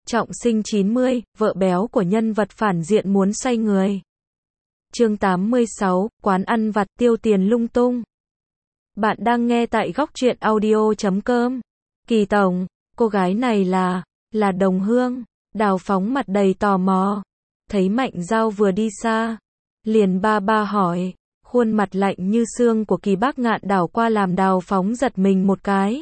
Trọng sinh 90, vợ béo của nhân vật phản diện muốn xoay người. Chương 86, quán ăn vặt tiêu tiền lung tung. Bạn đang nghe tại góc truyện audio.com. Kỳ Tổng, cô gái này là Đồng Hương. Đào Phóng mặt đầy tò mò. Thấy Mạnh Dao vừa đi xa, liền ba hỏi. Khuôn mặt lạnh như xương của Kỳ Bác Ngạn đảo qua làm Đào Phóng giật mình một cái.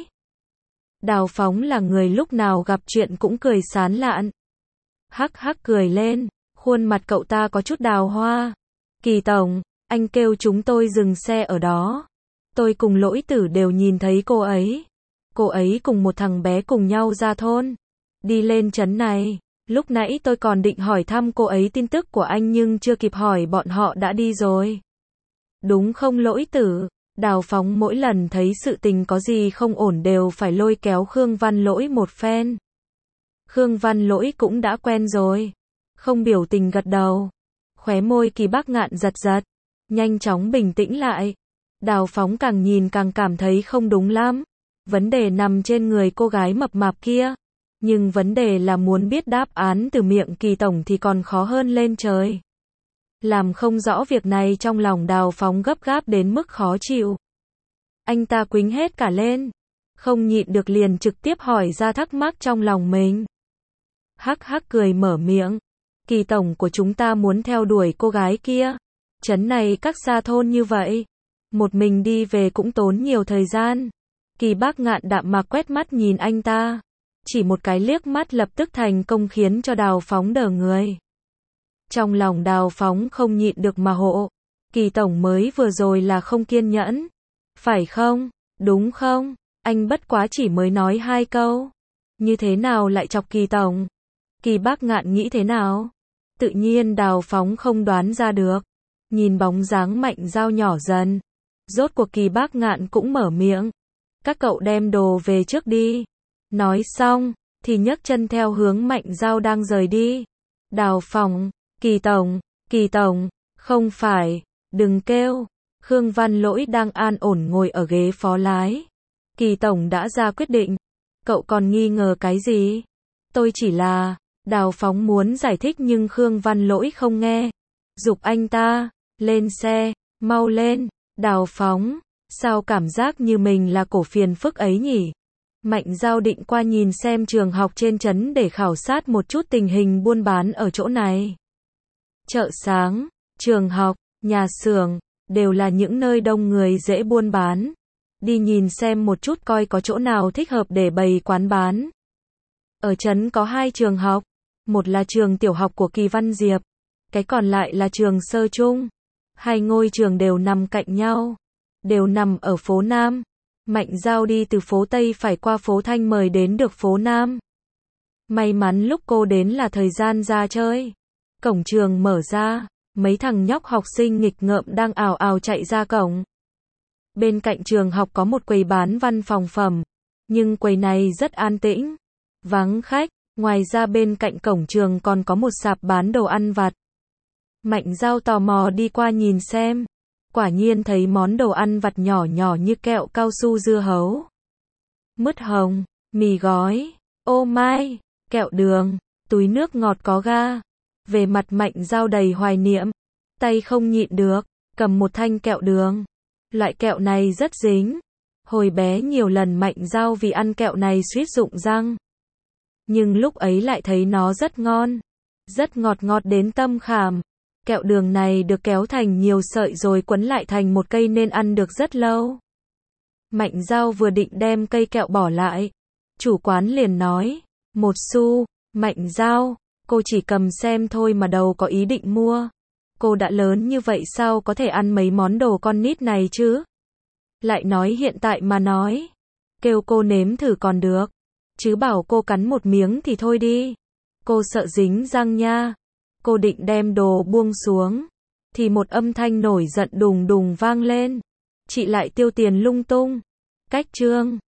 Đào Phóng là người lúc nào gặp chuyện cũng cười sán lạn. Hắc hắc cười lên, khuôn mặt cậu ta có chút đào hoa. Kỳ Tổng, anh kêu chúng tôi dừng xe ở đó. Tôi cùng Lỗi Tử đều nhìn thấy cô ấy. Cô ấy cùng một thằng bé cùng nhau ra thôn. Đi lên trấn này. Lúc nãy tôi còn định hỏi thăm cô ấy tin tức của anh nhưng chưa kịp hỏi bọn họ đã đi rồi. Đúng không Lỗi Tử? Đào Phóng mỗi lần thấy sự tình có gì không ổn đều phải lôi kéo Khương Văn Lỗi một phen. Khương Văn Lỗi cũng đã quen rồi. Không biểu tình gật đầu. Khóe môi Kỳ Bác Ngạn giật giật. Nhanh chóng bình tĩnh lại. Đào Phóng càng nhìn càng cảm thấy không đúng lắm. Vấn đề nằm trên người cô gái mập mạp kia. Nhưng vấn đề là muốn biết đáp án từ miệng Kỳ Tổng thì còn khó hơn lên trời. Làm không rõ việc này trong lòng Đào Phóng gấp gáp đến mức khó chịu. Anh ta quĩnh hết cả lên. Không nhịn được liền trực tiếp hỏi ra thắc mắc trong lòng mình. Hắc hắc cười mở miệng. Kỳ Tổng của chúng ta muốn theo đuổi cô gái kia. Trấn này cách xa thôn như vậy. Một mình đi về cũng tốn nhiều thời gian. Kỳ Bác Ngạn đạm mạc quét mắt nhìn anh ta. Chỉ một cái liếc mắt lập tức thành công khiến cho Đào Phóng đờ người. Trong lòng Đào Phóng không nhịn được mà hộ. Kỳ Tổng mới vừa rồi là không kiên nhẫn. Phải không? Đúng không? Anh bất quá chỉ mới nói 2 câu. Như thế nào lại chọc Kỳ Tổng? Kỳ Bác Ngạn nghĩ thế nào? Tự nhiên Đào Phóng không đoán ra được. Nhìn bóng dáng Mạnh Dao nhỏ dần. Rốt cuộc Kỳ Bác Ngạn cũng mở miệng. Các cậu đem đồ về trước đi. Nói xong, thì nhấc chân theo hướng Mạnh Dao đang rời đi. Đào Phóng, Kỳ Tổng, không phải, đừng kêu. Khương Văn Lỗi đang an ổn ngồi ở ghế phó lái. Kỳ Tổng đã ra quyết định. Cậu còn nghi ngờ cái gì? Tôi chỉ là... Đào Phóng muốn giải thích nhưng Khương Văn Lỗi không nghe. Giục anh ta, lên xe, mau lên. Đào Phóng, sao cảm giác như mình là cổ phiền phức ấy nhỉ? Mạnh Dao định qua nhìn xem trường học trên trấn để khảo sát một chút tình hình buôn bán ở chỗ này. Chợ sáng, trường học, nhà xưởng, đều là những nơi đông người dễ buôn bán. Đi nhìn xem một chút coi có chỗ nào thích hợp để bày quán bán. Ở trấn có 2 trường học. Một là trường tiểu học của Kỳ Văn Diệp. Cái còn lại là trường sơ trung. 2 ngôi trường đều nằm cạnh nhau. Đều nằm ở phố Nam. Mạnh Dao đi từ phố Tây phải qua phố Thanh mời đến được phố Nam. May mắn lúc cô đến là thời gian ra chơi. Cổng trường mở ra. Mấy thằng nhóc học sinh nghịch ngợm đang ào ào chạy ra cổng. Bên cạnh trường học có một quầy bán văn phòng phẩm. Nhưng quầy này rất an tĩnh. Vắng khách. Ngoài ra bên cạnh cổng trường còn có một sạp bán đồ ăn vặt. Mạnh Dao tò mò đi qua nhìn xem. Quả nhiên thấy món đồ ăn vặt nhỏ nhỏ như kẹo cao su dưa hấu. Mứt hồng, mì gói, ô mai, kẹo đường, túi nước ngọt có ga. Về mặt Mạnh Dao đầy hoài niệm. Tay không nhịn được, cầm một thanh kẹo đường. Loại kẹo này rất dính. Hồi bé nhiều lần Mạnh Dao vì ăn kẹo này suýt rụng răng. Nhưng lúc ấy lại thấy nó rất ngon. Rất ngọt ngọt đến tâm khảm. Kẹo đường này được kéo thành nhiều sợi rồi quấn lại thành một cây nên ăn được rất lâu. Mạnh Dao vừa định đem cây kẹo bỏ lại. Chủ quán liền nói. 1 xu, Mạnh Dao, cô chỉ cầm xem thôi mà đâu có ý định mua. Cô đã lớn như vậy sao có thể ăn mấy món đồ con nít này chứ? Lại nói hiện tại mà nói. Kêu cô nếm thử còn được. Chứ bảo cô cắn một miếng thì thôi đi. Cô sợ dính răng nha. Cô định đem đồ buông xuống. Thì một âm thanh nổi giận đùng đùng vang lên. Chị lại tiêu tiền lung tung. Cách chương.